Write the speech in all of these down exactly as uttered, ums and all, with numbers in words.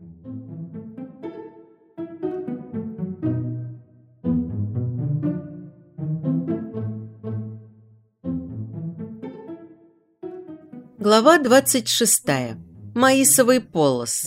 Глава двадцать шестая. Маисовый полос.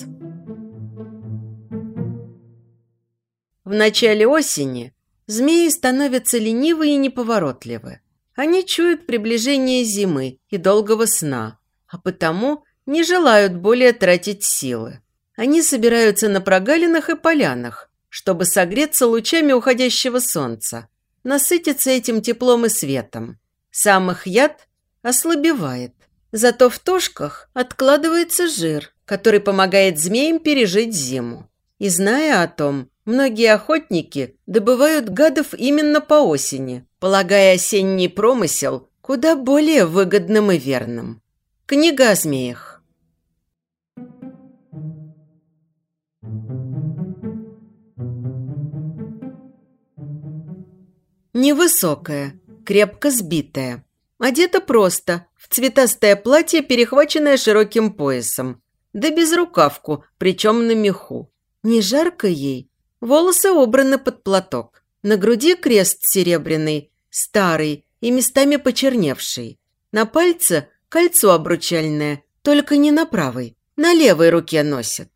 В начале осени змеи становятся ленивы и неповоротливы. Они чуют приближение зимы и долгого сна, а потому не желают более тратить силы. Они собираются на прогалинах и полянах, чтобы согреться лучами уходящего солнца, насытиться этим теплом и светом. Сам их яд ослабевает. Зато в тушках откладывается жир, который помогает змеям пережить зиму. И зная о том, многие охотники добывают гадов именно по осени, полагая осенний промысел куда более выгодным и верным. Книга о змеях. Невысокая, крепко сбитая. Одета просто, в цветастое платье, перехваченное широким поясом, да безрукавку, причем на меху. Не жарко ей. Волосы убраны под платок. На груди крест серебряный, старый и местами почерневший. На пальце кольцо обручальное, только не на правой, на левой руке носит.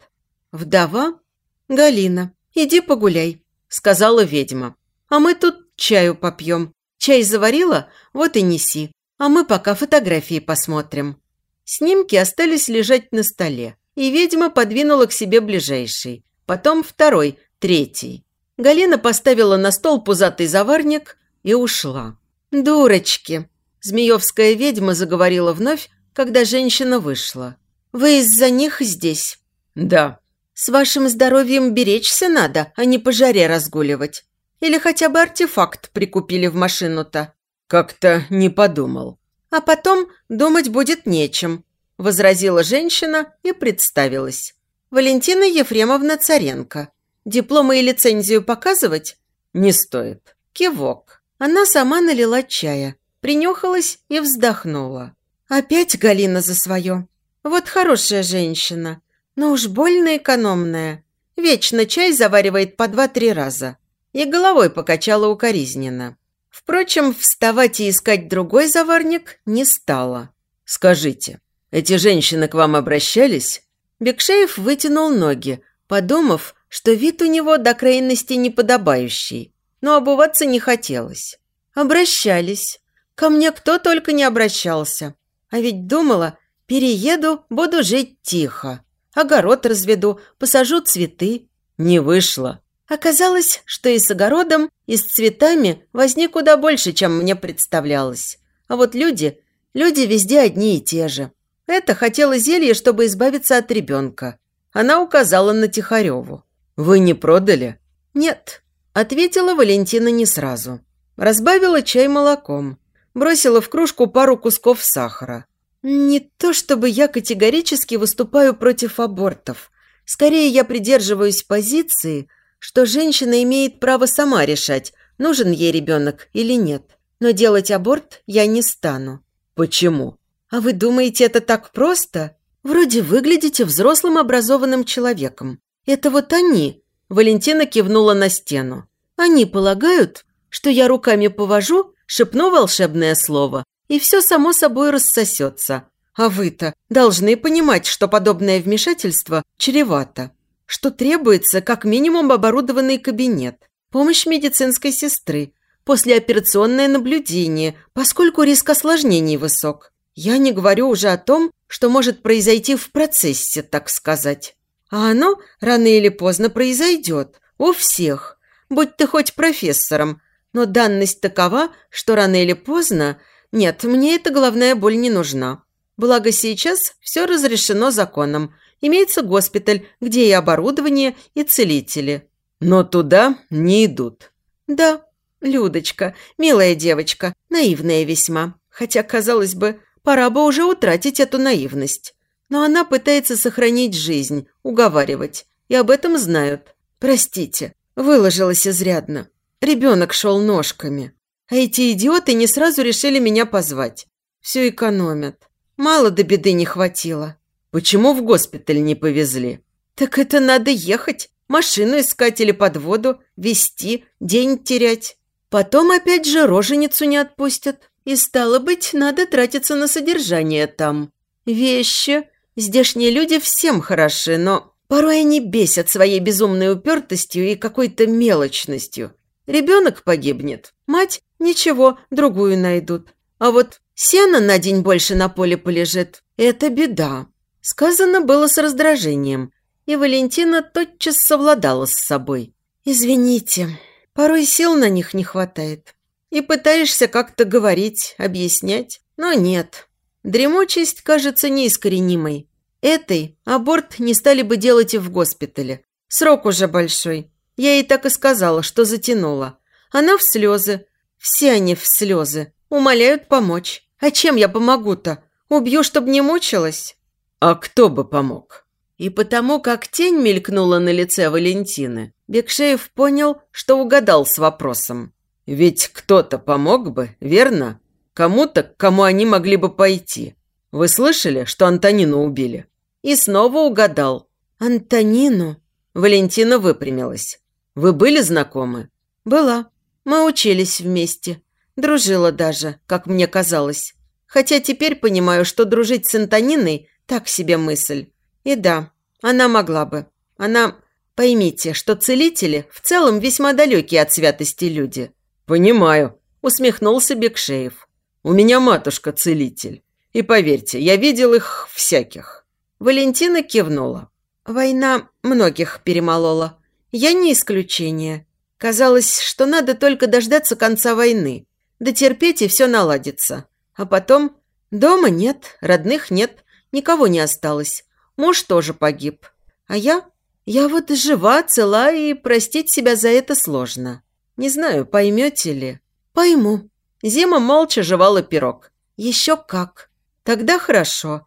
Вдова? Галина, иди погуляй, сказала ведьма. А мы тут чаю попьем. Чай заварила? Вот и неси. А мы пока фотографии посмотрим. Снимки остались лежать на столе, и ведьма подвинула к себе ближайший, потом второй, третий. Галина поставила на стол пузатый заварник и ушла. «Дурочки!» – змеевская ведьма заговорила вновь, когда женщина вышла. «Вы из-за них здесь?» «Да». «С вашим здоровьем беречься надо, а не по жаре разгуливать. Или хотя бы артефакт прикупили в машину-то?» «Как-то не подумал». «А потом думать будет нечем», – возразила женщина и представилась. «Валентина Ефремовна Царенко. Дипломы и лицензию показывать?» «Не стоит». Кивок. Она сама налила чая, принюхалась и вздохнула. «Опять Галина за свое. Вот хорошая женщина, но уж больно экономная. Вечно чай заваривает по два-три раза». И головой покачала укоризненно. Впрочем, вставать и искать другой заварник не стала. «Скажите, эти женщины к вам обращались?» Бекшеев вытянул ноги, подумав, что вид у него до крайности неподобающий, но обуваться не хотелось. «Обращались. Ко мне кто только не обращался. А ведь думала, перееду, буду жить тихо. Огород разведу, посажу цветы». «Не вышло». Оказалось, что и с огородом, и с цветами возник куда больше, чем мне представлялось. А вот люди, люди везде одни и те же. Это хотела зелье, чтобы избавиться от ребенка. Она указала на Тихареву. «Вы не продали?» «Нет», – ответила Валентина не сразу. Разбавила чай молоком. Бросила в кружку пару кусков сахара. «Не то чтобы я категорически выступаю против абортов. Скорее, я придерживаюсь позиции, что женщина имеет право сама решать, нужен ей ребенок или нет. Но делать аборт я не стану». «Почему?» «А вы думаете, это так просто? Вроде выглядите взрослым образованным человеком. Это вот они», – Валентина кивнула на стену. «Они полагают, что я руками повожу, шепну волшебное слово, и все само собой рассосется. А вы-то должны понимать, что подобное вмешательство чревато. Что требуется как минимум оборудованный кабинет, помощь медицинской сестры, послеоперационное наблюдение, поскольку риск осложнений высок. Я не говорю уже о том, что может произойти в процессе, так сказать. А оно рано или поздно произойдет, у всех, будь ты хоть профессором, но данность такова, что рано или поздно... Нет, мне эта головная боль не нужна. Благо сейчас все разрешено законом. Имеется госпиталь, где и оборудование, и целители. Но туда не идут». «Да, Людочка, милая девочка, наивная весьма. Хотя, казалось бы, пора бы уже утратить эту наивность. Но она пытается сохранить жизнь, уговаривать. И об этом знают. Простите, выложилась изрядно. Ребенок шел ножками. А эти идиоты не сразу решили меня позвать. Все экономят. Мало до беды не хватило». «Почему в госпиталь не повезли?» Так это надо ехать, машину искать или подводу, везти, день терять. Потом опять же роженицу не отпустят. И стало быть, надо тратиться на содержание там. Вещи. Здешние люди всем хороши, но порой они бесят своей безумной упертостью и какой-то мелочностью. Ребенок погибнет, мать ничего, другую найдут. А вот сено на день больше на поле полежит – это беда. Сказано было с раздражением, и Валентина тотчас совладала с собой. «Извините, порой сил на них не хватает. И пытаешься как-то говорить, объяснять, но нет. Дремучесть кажется неискоренимой. Этой аборт не стали бы делать и в госпитале. Срок уже большой. Я ей так и сказала, что затянула. Она в слезы. Все они в слезы. Умоляют помочь. А чем я помогу-то? Убью, чтобы не мучилась?» «А кто бы помог?» И потому, как тень мелькнула на лице Валентины, Бекшеев понял, что угадал с вопросом. «Ведь кто-то помог бы, верно? Кому-то, к кому они могли бы пойти. Вы слышали, что Антонину убили?» И снова угадал. «Антонину?» Валентина выпрямилась. «Вы были знакомы?» «Была. Мы учились вместе. Дружила даже, как мне казалось. Хотя теперь понимаю, что дружить с Антониной – так себе мысль. И да, она могла бы. Она... Поймите, что целители в целом весьма далекие от святости люди». «Понимаю», – усмехнулся Бекшеев. «У меня матушка целитель. И поверьте, я видел их всяких». Валентина кивнула. «Война многих перемолола. Я не исключение. Казалось, что надо только дождаться конца войны. Дотерпеть, и все наладится. А потом... Дома нет, родных нет, никого не осталось. Муж тоже погиб. А я... Я вот жива, цела, и простить себя за это сложно. Не знаю, поймете ли?» «Пойму». Зима молча жевала пирог. «Еще как. Тогда хорошо.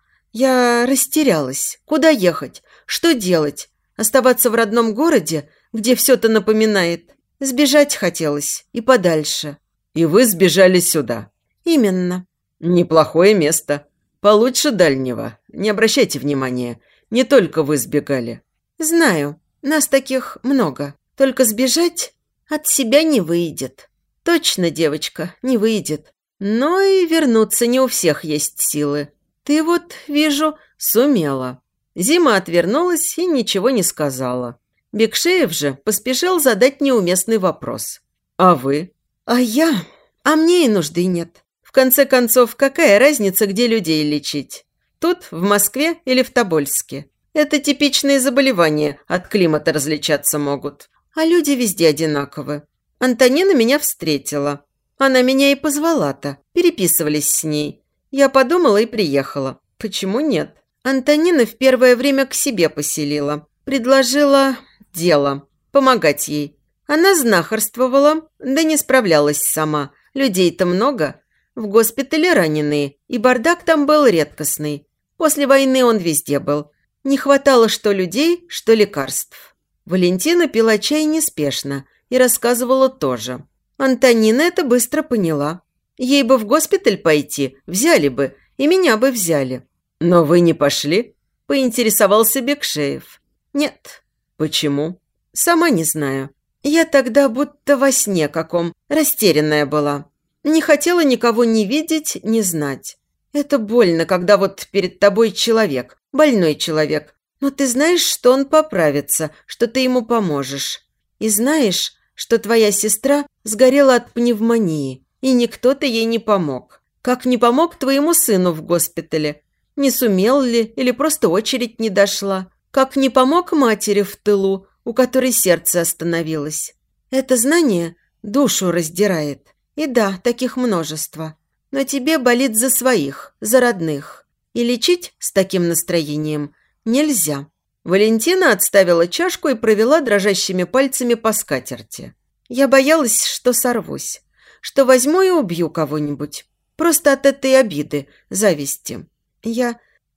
Я растерялась. Куда ехать? Что делать? Оставаться в родном городе, где все-то напоминает? Сбежать хотелось. И подальше». «И вы сбежали сюда?» «Именно». «Неплохое место. Получше дальнего. Не обращайте внимания. Не только вы сбегали». «Знаю. Нас таких много. Только сбежать от себя не выйдет». «Точно, девочка, не выйдет. Но и вернуться не у всех есть силы. Ты вот, вижу, сумела». Зима отвернулась и ничего не сказала. Бекшеев же поспешил задать неуместный вопрос. «А вы?» «А я? А мне и нужды нет. В конце концов, какая разница, где людей лечить? Тут, в Москве или в Тобольске? Это типичные заболевания, от климата различаться могут. А люди везде одинаковы. Антонина меня встретила. Она меня и позвала-то. Переписывались с ней. Я подумала и приехала. Почему нет? Антонина в первое время к себе поселила. Предложила дело. Помогать ей. Она знахарствовала, да не справлялась сама. Людей-то много. В госпитале раненые, и бардак там был редкостный. После войны он везде был. Не хватало что людей, что лекарств. Валентина пила чай неспешно и рассказывала тоже. Антонина это быстро поняла. Ей бы в госпиталь пойти, взяли бы, и меня бы взяли. «Но вы не пошли?» – поинтересовался Бекшеев. «Нет». «Почему?» «Сама не знаю. Я тогда будто во сне каком, растерянная была. Не хотела никого ни видеть, ни знать. Это больно, когда вот перед тобой человек, больной человек, но ты знаешь, что он поправится, что ты ему поможешь. И знаешь, что твоя сестра сгорела от пневмонии, и никто-то ей не помог. Как не помог твоему сыну в госпитале. Не сумел ли, или просто очередь не дошла. Как не помог матери в тылу, у которой сердце остановилось. Это знание душу раздирает. И да, таких множество. Но тебе болит за своих, за родных. И лечить с таким настроением нельзя». Валентина отставила чашку и провела дрожащими пальцами по скатерти. «Я боялась, что сорвусь, что возьму и убью кого-нибудь. Просто от этой обиды, зависти. Я...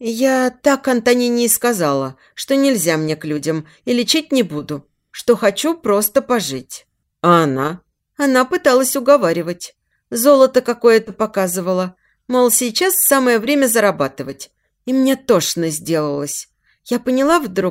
я так Антонине и сказала, что нельзя мне к людям и лечить не буду, что хочу просто пожить». «А она?» Она пыталась уговаривать. Золото какое-то показывала. Мол, сейчас самое время зарабатывать. И мне тошно сделалось. Я поняла вдруг,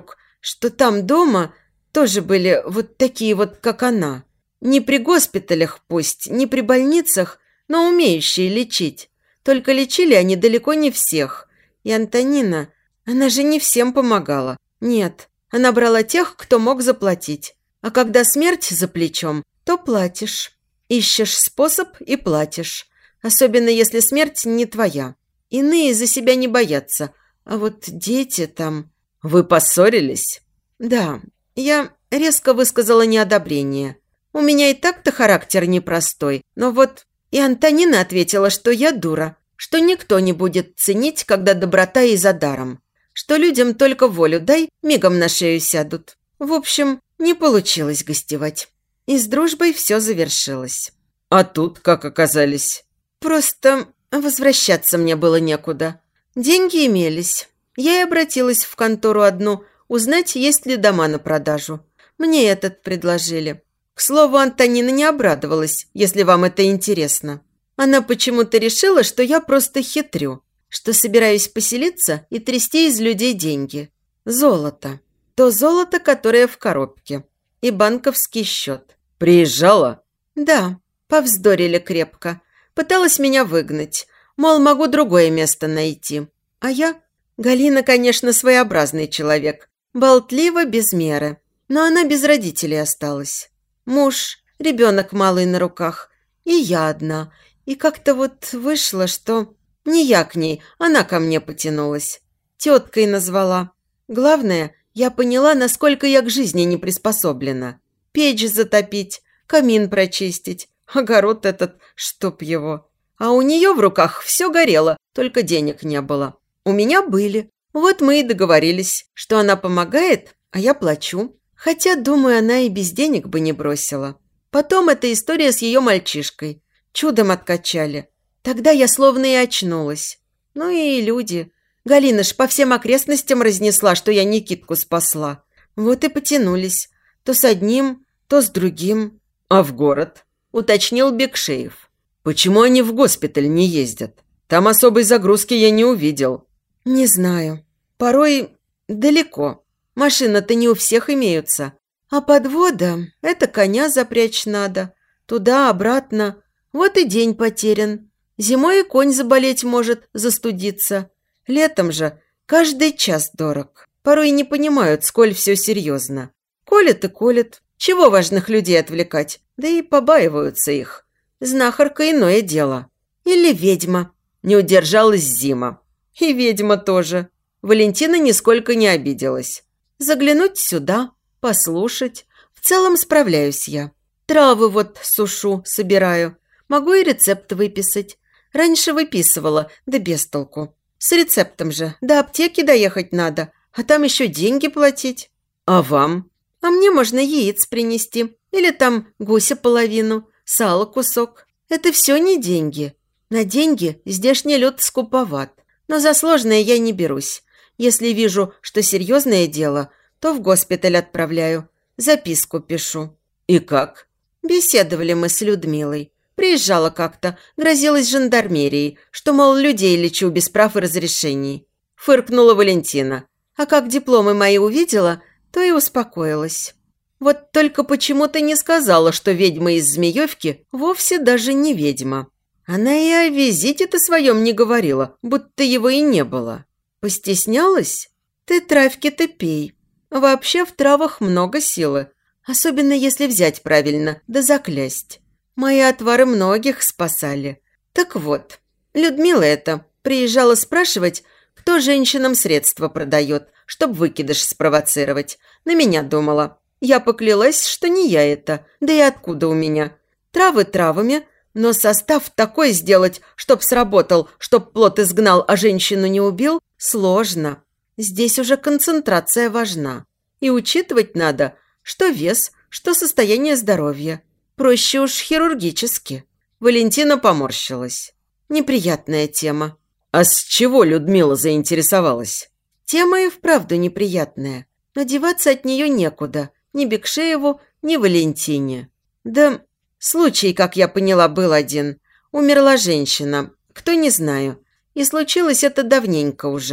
что там дома тоже были вот такие вот, как она. Не при госпиталях пусть, не при больницах, но умеющие лечить. Только лечили они далеко не всех. И Антонина, она же не всем помогала. Нет, она брала тех, кто мог заплатить. А когда смерть за плечом, то платишь. Ищешь способ и платишь. Особенно если смерть не твоя. Иные за себя не боятся. А вот дети там... Вы поссорились? Да, я резко высказала неодобрение. У меня и так-то характер непростой. Но вот и Антонина ответила, что я дура. Что никто не будет ценить, когда доброта и за даром. Что людям только волю дай, мигом на шею сядут. В общем, не получилось гостевать. И с дружбой все завершилось. А тут как оказались? Просто возвращаться мне было некуда. Деньги имелись. Я и обратилась в контору одну, узнать, есть ли дома на продажу. Мне этот предложили. К слову, Антонина не обрадовалась, если вам это интересно. Она почему-то решила, что я просто хитрю, что собираюсь поселиться и трясти из людей деньги. Золото. То золото, которое в коробке. И банковский счет. Приезжала? Да, повздорили крепко. Пыталась меня выгнать. Мол, могу другое место найти. А я... Галина, конечно, своеобразный человек. Болтлива без меры. Но она без родителей осталась. Муж, ребенок малый на руках. И я одна. И как-то вот вышло, что... Не я к ней, она ко мне потянулась. Теткой назвала. Главное, я поняла, насколько я к жизни не приспособлена. Печь затопить, камин прочистить, огород этот, чтоб его. А у нее в руках все горело, только денег не было. У меня были. Вот мы и договорились, что она помогает, а я плачу. Хотя, думаю, она и без денег бы не бросила. Потом эта история с ее мальчишкой. Чудом откачали. Тогда я словно и очнулась. Ну и люди. Галина ж по всем окрестностям разнесла, что я Никитку спасла. Вот и потянулись. То с одним, то с другим. А в город? Уточнил Бекшеев. Почему они в госпиталь не ездят? Там особой загрузки я не увидел. Не знаю. Порой далеко. Машины-то не у всех имеются. А подвода – это коня запрячь надо. Туда-обратно. Вот и день потерян. Зимой и конь заболеть может, застудиться. Летом же каждый час дорог. Порой не понимают, сколь все серьезно. Колят и колят. Чего важных людей отвлекать? Да и побаиваются их. Знахарка – иное дело. Или ведьма. Не удержалась Зима. И ведьма тоже. Валентина нисколько не обиделась. Заглянуть сюда, послушать. В целом справляюсь я. Травы вот сушу, собираю. Могу и рецепт выписать. Раньше выписывала, да без толку. С рецептом же до аптеки доехать надо, а там еще деньги платить. А вам? А мне можно яиц принести. Или там гуся половину, сало кусок. Это все не деньги. На деньги здешний люд скуповат. Но за сложное я не берусь. Если вижу, что серьезное дело, то в госпиталь отправляю. Записку пишу. И как? Беседовали мы с Людмилой. Приезжала как-то, грозилась жандармерией, что, мол, людей лечу без прав и разрешений. Фыркнула Валентина. А как дипломы мои увидела, то и успокоилась. Вот только почему-то не сказала, что ведьма из Змеевки вовсе даже не ведьма. Она и о визите-то своем не говорила, будто его и не было. Постеснялась? Ты травки-то пей. Вообще в травах много силы. Особенно если взять правильно, да заклясть. Мои отвары многих спасали. Так вот, Людмила эта приезжала спрашивать, кто женщинам средства продает, чтобы выкидыш спровоцировать. На меня думала. Я поклялась, что не я это, да и откуда у меня. Травы травами, но состав такой сделать, чтоб сработал, чтоб плод изгнал, а женщину не убил, сложно. Здесь уже концентрация важна. И учитывать надо, что вес, что состояние здоровья. Проще уж хирургически. Валентина поморщилась. Неприятная тема. А с чего Людмила заинтересовалась? Тема и вправду неприятная. Но деваться от нее некуда. Ни Бекшееву, ни Валентине. Да... Случай, как я поняла, был один. Умерла женщина. Кто, не знаю. И случилось это давненько уже.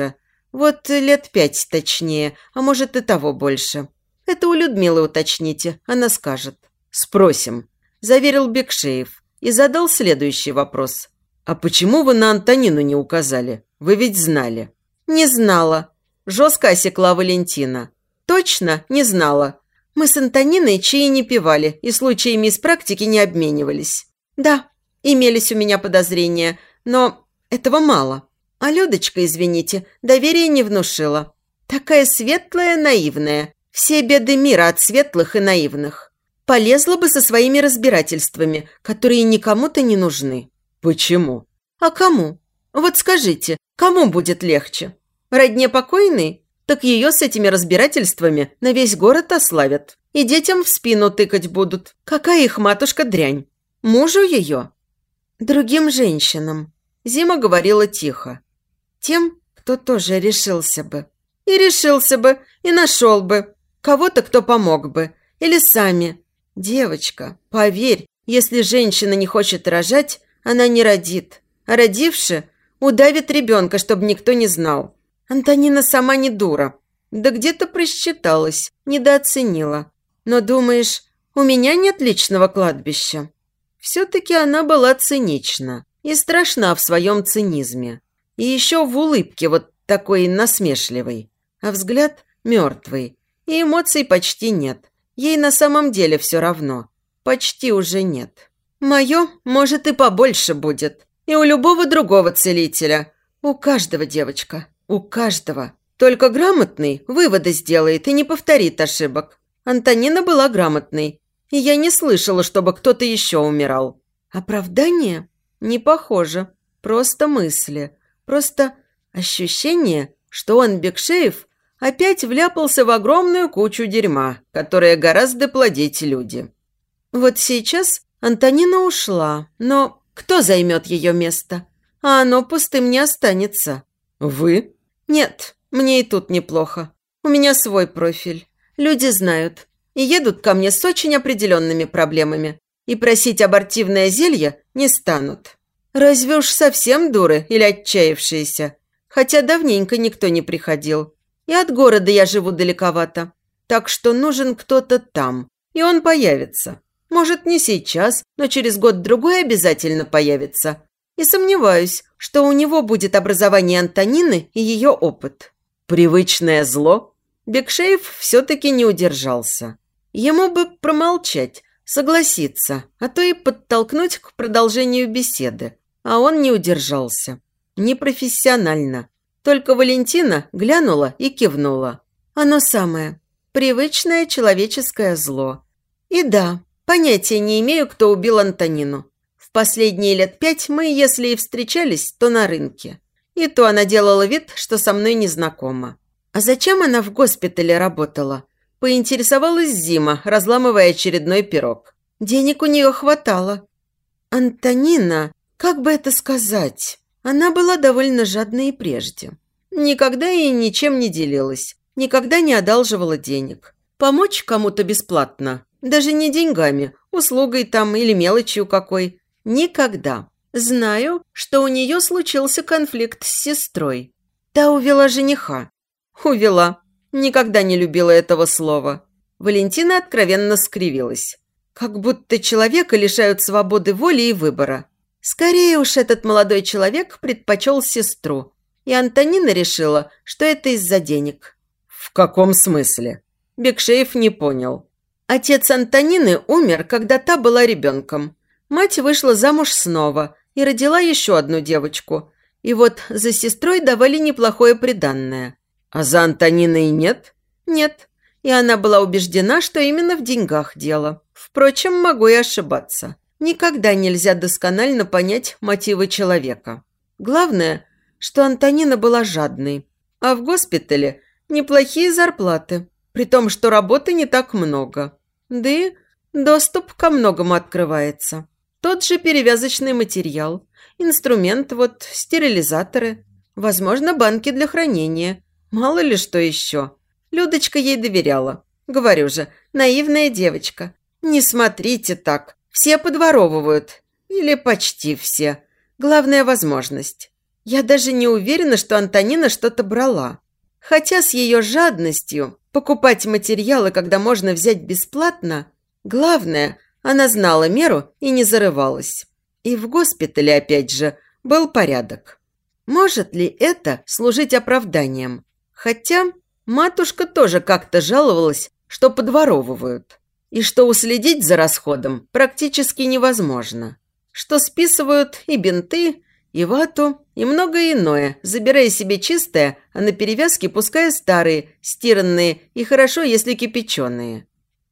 Вот лет пять точнее, а может и того больше. Это у Людмилы уточните, она скажет. Спросим, заверил Бекшеев и задал следующий вопрос. А почему вы на Антонину не указали? Вы ведь знали. Не знала. Жестко осекла Валентина. Точно не знала. Мы с Антониной чаи не пивали и случаями из практики не обменивались. Да, имелись у меня подозрения, но этого мало. А Людочка, извините, доверия не внушила. Такая светлая, наивная. Все беды мира от светлых и наивных. Полезла бы со своими разбирательствами, которые никому-то не нужны. Почему? А кому? Вот скажите, кому будет легче? Родне покойной? Так ее с этими разбирательствами на весь город ославят. И детям в спину тыкать будут. Какая их матушка дрянь? Мужу ее? Другим женщинам. Зима говорила тихо. Тем, кто тоже решился бы. И решился бы, и нашел бы. Кого-то, кто помог бы. Или сами. Девочка, поверь, если женщина не хочет рожать, она не родит. А родивши, удавит ребенка, чтобы никто не знал. Антонина сама не дура. Да где-то просчиталась, недооценила. Но думаешь, у меня нет личного кладбища? Все-таки она была цинична и страшна в своем цинизме. И еще в улыбке вот такой насмешливой. А взгляд мертвый. И эмоций почти нет. Ей на самом деле все равно. Почти уже нет. Мое, может, и побольше будет. И у любого другого целителя. У каждого, девочка. У каждого. Только грамотный выводы сделает и не повторит ошибок. Антонина была грамотной. И я не слышала, чтобы кто-то еще умирал. Оправдание? Не похоже. Просто мысли. Просто ощущение, что он, Бекшеев, опять вляпался в огромную кучу дерьма, которая гораздо плодить люди. Вот сейчас Антонина ушла, но кто займет ее место? А оно пустым не останется. Вы? Нет, мне и тут неплохо. У меня свой профиль. Люди знают. И едут ко мне с очень определенными проблемами. И просить абортивное зелье не станут. Разве уж совсем дуры или отчаявшиеся? Хотя давненько никто не приходил. И от города я живу далековато. Так что нужен кто-то там. И он появится. Может, не сейчас, но через год-другой обязательно появится. И сомневаюсь, что у него будет образование Антонины и ее опыт. Привычное зло? Бекшеев все-таки не удержался. Ему бы промолчать, согласиться, а то и подтолкнуть к продолжению беседы. А он не удержался. Непрофессионально. Только Валентина глянула и кивнула. Оно самое. Привычное человеческое зло. И да, понятия не имею, кто убил Антонину. В последние лет пять мы, если и встречались, то на рынке. И то она делала вид, что со мной не знакома. А зачем она в госпитале работала? Поинтересовалась Зима, разламывая очередной пирог. Денег у нее хватало. Антонина, как бы это сказать, она была довольно жадной и прежде. Никогда и ничем не делилась, никогда не одалживала денег. Помочь кому-то бесплатно, даже не деньгами, услугой там или мелочью какой, никогда. Знаю, что у нее случился конфликт с сестрой. Та увела жениха. Увела. Никогда не любила этого слова. Валентина откровенно скривилась. Как будто человека лишают свободы воли и выбора. Скорее уж этот молодой человек предпочел сестру. И Антонина решила, что это из-за денег. В каком смысле? Бекшеев не понял. Отец Антонины умер, когда та была ребенком. Мать вышла замуж снова и родила еще одну девочку. И вот за сестрой давали неплохое приданное. А за Антониной нет? Нет. И она была убеждена, что именно в деньгах дело. Впрочем, могу и ошибаться. Никогда нельзя досконально понять мотивы человека. Главное, что Антонина была жадной. А в госпитале неплохие зарплаты. При том, что работы не так много. Да и доступ ко многому открывается. Тот же перевязочный материал, инструмент, вот стерилизаторы, возможно, банки для хранения. Мало ли что еще. Людочка ей доверяла. Говорю же, наивная девочка. Не смотрите так. Все подворовывают. Или почти все. Главная возможность. Я даже не уверена, что Антонина что-то брала. Хотя с ее жадностью покупать материалы, когда можно взять бесплатно, главное, она знала меру и не зарывалась. И в госпитале, опять же, был порядок. Может ли это служить оправданием? Хотя матушка тоже как-то жаловалась, что подворовывают, и что уследить за расходом практически невозможно, что списывают и бинты, и вату, и многое иное, забирая себе чистое, а на перевязки пуская старые, стиранные и хорошо, если кипяченые.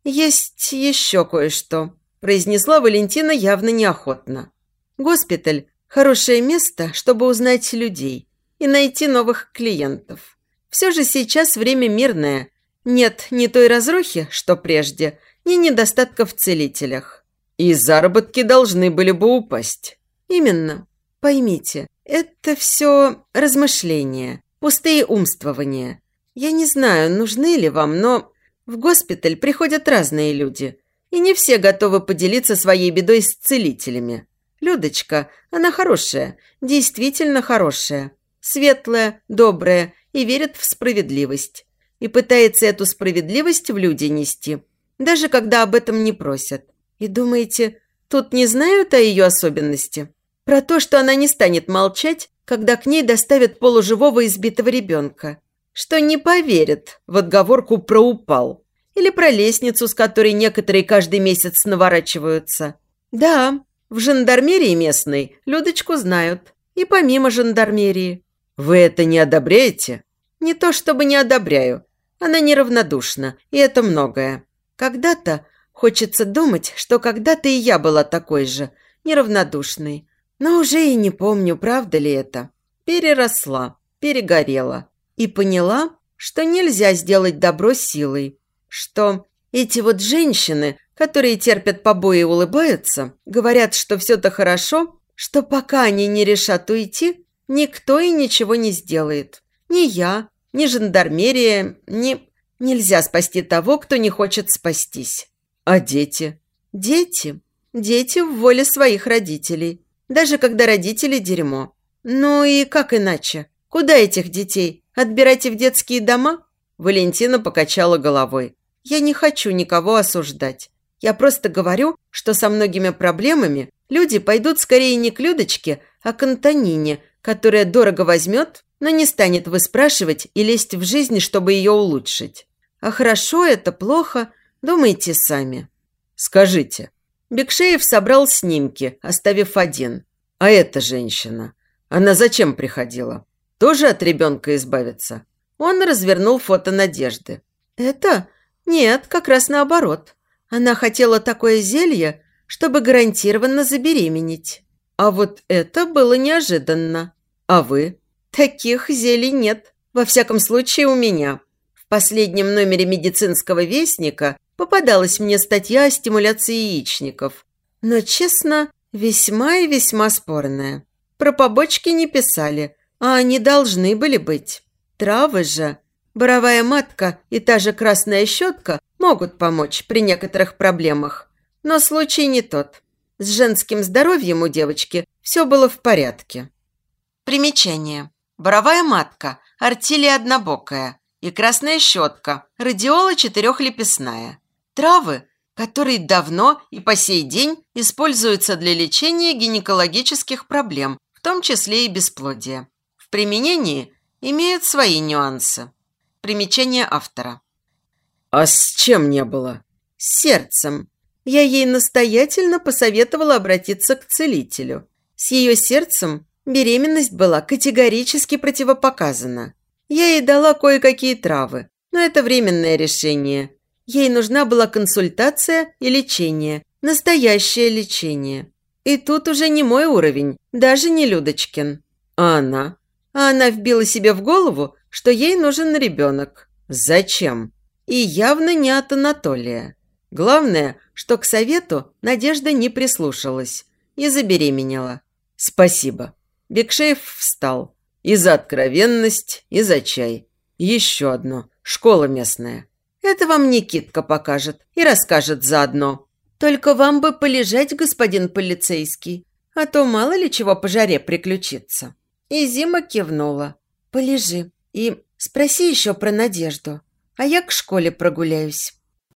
«Есть еще кое-что», – произнесла Валентина явно неохотно. «Госпиталь – хорошее место, чтобы узнать людей и найти новых клиентов. Все же сейчас время мирное. Нет ни той разрухи, что прежде, ни недостатка в целителях. И заработки должны были бы упасть». «Именно. Поймите, это все размышления, пустые умствования. Я не знаю, нужны ли вам, но в госпиталь приходят разные люди, и не все готовы поделиться своей бедой с целителями. Людочка, она хорошая, действительно хорошая, светлая, добрая и верит в справедливость. И пытается эту справедливость в люди нести, даже когда об этом не просят. И думаете, тут не знают о ее особенности? Про то, что она не станет молчать, когда к ней доставят полуживого избитого ребенка. Что не поверят в отговорку про упал. Или про лестницу, с которой некоторые каждый месяц наворачиваются. Да, в жандармерии местной Людочку знают. И помимо жандармерии. Вы это не одобряете? Не то чтобы не одобряю. Она неравнодушна, и это многое. Когда-то хочется думать, что когда-то и я была такой же, неравнодушной. Но уже и не помню, правда ли это. Переросла, перегорела. И поняла, что нельзя сделать добро силой. Что эти вот женщины, которые терпят побои и улыбаются, говорят, что все-то хорошо, что пока они не решат уйти, никто и ничего не сделает. Ни я, ни жандармерия, ни... Нельзя спасти того, кто не хочет спастись. А дети? Дети? Дети в воле своих родителей. Даже когда родители дерьмо. Ну и как иначе? Куда этих детей? Отбирать и в детские дома? Валентина покачала головой. Я не хочу никого осуждать. Я просто говорю, что со многими проблемами люди пойдут скорее не к Людочке, а к Антонине, которая дорого возьмет, но не станет выспрашивать и лезть в жизнь, чтобы ее улучшить. А хорошо это, плохо, думайте сами. Скажите. Бекшеев собрал снимки, оставив один. А эта женщина, она зачем приходила? Тоже от ребенка избавиться? Он развернул фото Надежды. Это? Нет, как раз наоборот. Она хотела такое зелье, чтобы гарантированно забеременеть. А вот это было неожиданно. А вы? Таких зелий нет. Во всяком случае, у меня. В последнем номере медицинского вестника попадалась мне статья о стимуляции яичников. Но, честно, весьма и весьма спорная. Про побочки не писали, а они должны были быть. Травы же, боровая матка и та же красная щетка могут помочь при некоторых проблемах. Но случай не тот. С женским здоровьем у девочки все было в порядке. Примечание. Боровая матка, артилия однобокая и красная щетка, радиола четырехлепестная. Травы, которые давно и по сей день используются для лечения гинекологических проблем, в том числе и бесплодия. В применении имеют свои нюансы. Примечание автора. А с чем не было? С сердцем. Я ей настоятельно посоветовала обратиться к целителю. С ее сердцем беременность была категорически противопоказана. Я ей дала кое-какие травы, но это временное решение. Ей нужна была консультация и лечение, настоящее лечение. И тут уже не мой уровень, даже не Людочкин. А она? А она вбила себе в голову, что ей нужен ребенок. Зачем? И явно не от Анатолия. Главное, что к совету Надежда не прислушалась и забеременела. Спасибо. Бекшеев встал. И за откровенность, и за чай. Еще одно. Школа местная. Это вам Никитка покажет и расскажет заодно. Только вам бы полежать, господин полицейский, а то мало ли чего по жаре приключится. И Зима кивнула. «Полежи и спроси еще про Надежду, а я к школе прогуляюсь».